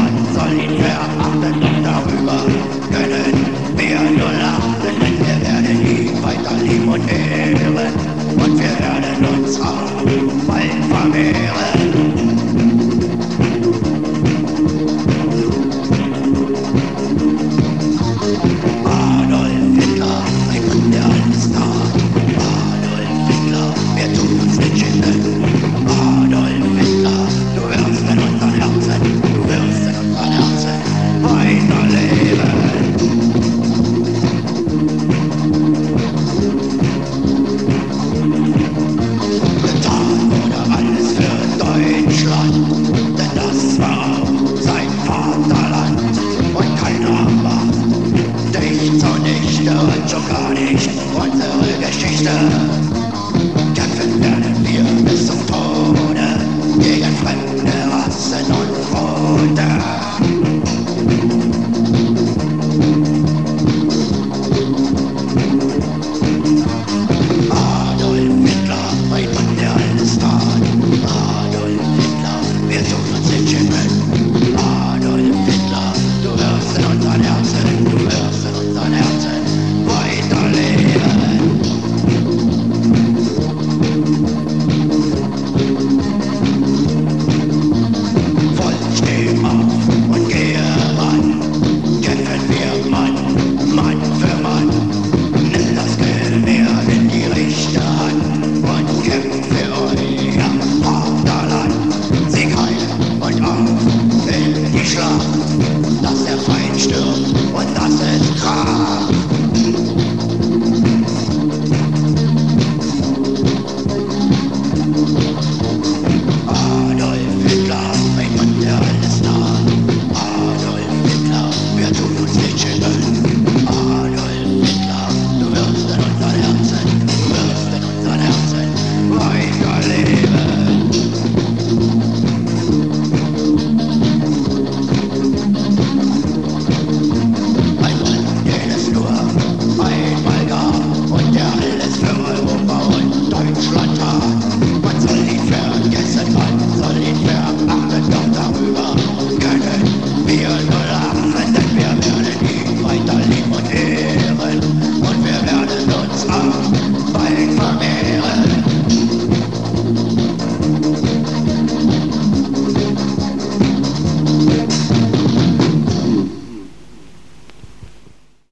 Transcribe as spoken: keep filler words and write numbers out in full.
niemand soll ihn verachten und darüber können wir nur lachen, denn wir werden ihn weiter lieben und ehren und wir werden uns auch bald vermehren. Adolf Hitler, ein Mann, der alles tat. Adolf Hitler, wir tun uns nicht schämen. Adolf Hitler, du wirst in unseren Herzen, du wirst in unseren Herzen weiterleben. Getan wurde alles für Deutschland, denn das war auch sein Vaterland. Und keiner macht dich zunichte und schon gar nicht unsere Geschichte. Kämpfen werden wir bis zum Tode gegen fremde Rassen und Brote. Adolf Hitler, ein Mann, der alles tat. Adolf Hitler, wir tun uns nicht schämen. Adolf Hitler, du wirst in unseren Herzen, du wirst in unseren Herzen weiterleben. Volk, steh auf und gehe ran. Kämpfen wir Mann, Mann für Mann. Nimm das Gewehr in die rechte Hand und kämpft für euer Vaterland. Sieg heil und auf in die Schlacht, dass der Feind stirbt.